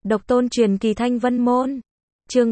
Độc tôn truyền kỳ Thanh Vân Môn. Chương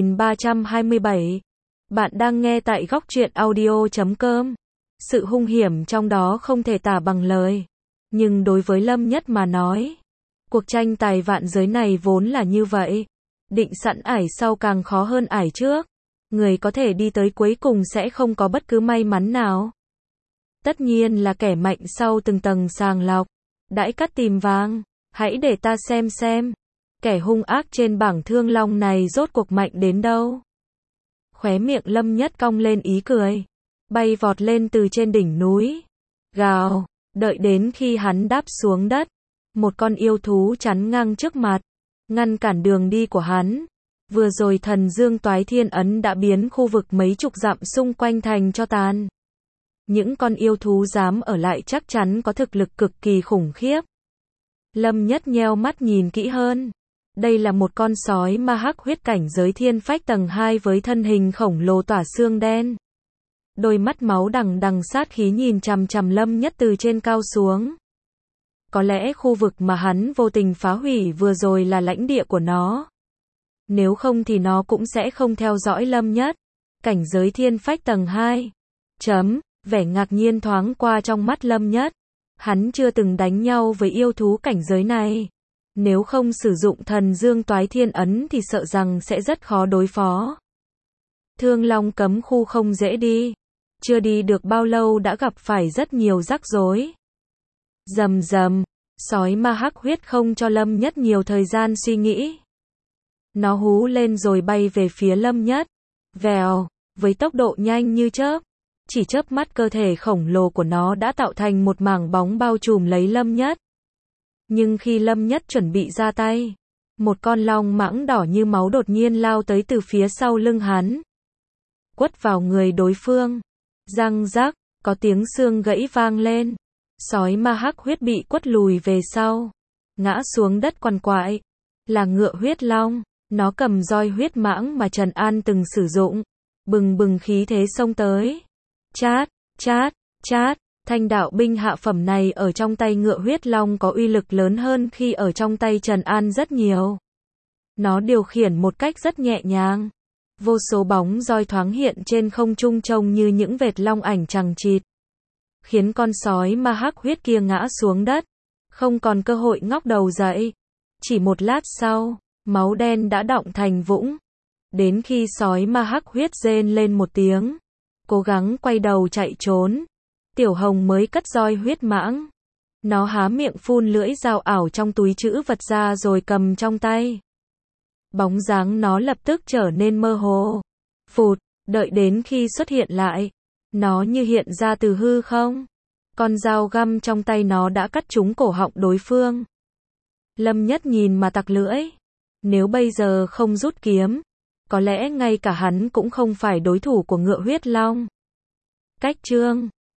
3327. Bạn đang nghe tại góc truyện audio.com. Sự hung hiểm trong đó không thể tả bằng lời. Nhưng đối với Lâm Nhất mà nói, cuộc tranh tài vạn giới này vốn là như vậy. Định sẵn ải sau càng khó hơn ải trước. Người có thể đi tới cuối cùng sẽ không có bất cứ may mắn nào. Tất nhiên là kẻ mạnh sau từng tầng sàng lọc. Đãi cắt tìm vàng, hãy để ta xem. Kẻ hung ác trên bảng thương long này rốt cuộc mạnh đến đâu. Khóe miệng Lâm Nhất cong lên ý cười. Bay vọt lên từ trên đỉnh núi. Gào, đợi đến khi hắn đáp xuống đất. Một con yêu thú chắn ngang trước mặt. Ngăn cản đường đi của hắn. Vừa rồi thần dương toái thiên ấn đã biến khu vực mấy chục dặm xung quanh thành cho tàn. Những con yêu thú dám ở lại chắc chắn có thực lực cực kỳ khủng khiếp. Lâm Nhất nheo mắt nhìn kỹ hơn. Đây là một con sói ma hắc huyết cảnh giới thiên phách tầng 2 với thân hình khổng lồ tỏa xương đen. Đôi mắt máu đằng đằng sát khí nhìn chằm chằm Lâm Nhất từ trên cao xuống. Có lẽ khu vực mà hắn vô tình phá hủy vừa rồi là lãnh địa của nó. Nếu không thì nó cũng sẽ không theo dõi Lâm Nhất. Cảnh giới thiên phách tầng 2. Vẻ ngạc nhiên thoáng qua trong mắt Lâm Nhất. Hắn chưa từng đánh nhau với yêu thú cảnh giới này. Nếu không sử dụng thần dương toái thiên ấn thì sợ rằng sẽ rất khó đối phó. Thương Long cấm khu không dễ đi. Chưa đi được bao lâu đã gặp phải rất nhiều rắc rối. Rầm rầm, sói ma hắc huyết không cho Lâm Nhất nhiều thời gian suy nghĩ. Nó hú lên rồi bay về phía Lâm Nhất. Vèo, với tốc độ nhanh như chớp. Chỉ chớp mắt cơ thể khổng lồ của nó đã tạo thành một mảng bóng bao trùm lấy Lâm Nhất. Nhưng khi Lâm Nhất chuẩn bị ra tay, một con long mãng đỏ như máu đột nhiên lao tới từ phía sau lưng hắn. Quất vào người đối phương. Răng rắc, có tiếng xương gãy vang lên. Sói ma hắc huyết bị quất lùi về sau. Ngã xuống đất quằn quại. Là ngựa huyết long. Nó cầm roi huyết mãng mà Trần An từng sử dụng. Bừng bừng khí thế xông tới. Chát. Thanh đạo binh hạ phẩm này ở trong tay ngựa huyết long có uy lực lớn hơn khi ở trong tay Trần An rất nhiều. Nó điều khiển một cách rất nhẹ nhàng. Vô số bóng roi thoáng hiện trên không trung trông như những vệt long ảnh chằng chịt. Khiến con sói ma hắc huyết kia ngã xuống đất. Không còn cơ hội ngóc đầu dậy. Chỉ một lát sau, máu đen đã đọng thành vũng. Đến khi sói ma hắc huyết rên lên một tiếng. Cố gắng quay đầu chạy trốn. Tiểu Hồng mới cất roi huyết mãng. Nó há miệng phun lưỡi dao ảo trong túi trữ vật ra rồi cầm trong tay. Bóng dáng nó lập tức trở nên mơ hồ. Phụt, đợi đến khi xuất hiện lại. Nó như hiện ra từ hư không. Con dao găm trong tay nó đã cắt trúng cổ họng đối phương. Lâm Nhất nhìn mà tặc lưỡi. Nếu bây giờ không rút kiếm, có lẽ ngay cả hắn cũng không phải đối thủ của ngựa huyết long. Cách chương